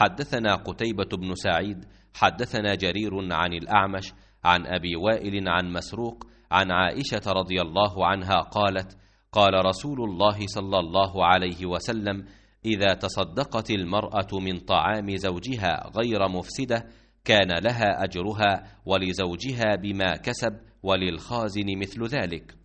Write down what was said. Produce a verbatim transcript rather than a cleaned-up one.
حدثنا قتيبة بن سعيد حدثنا جرير عن الأعمش عن أبي وائل عن مسروق عن عائشة رضي الله عنها قالت: قال رسول الله صلى الله عليه وسلم: إذا تصدقت المرأة من طعام زوجها غير مفسدة كان لها أجرها ولزوجها بما كسب وللخازن مثل ذلك.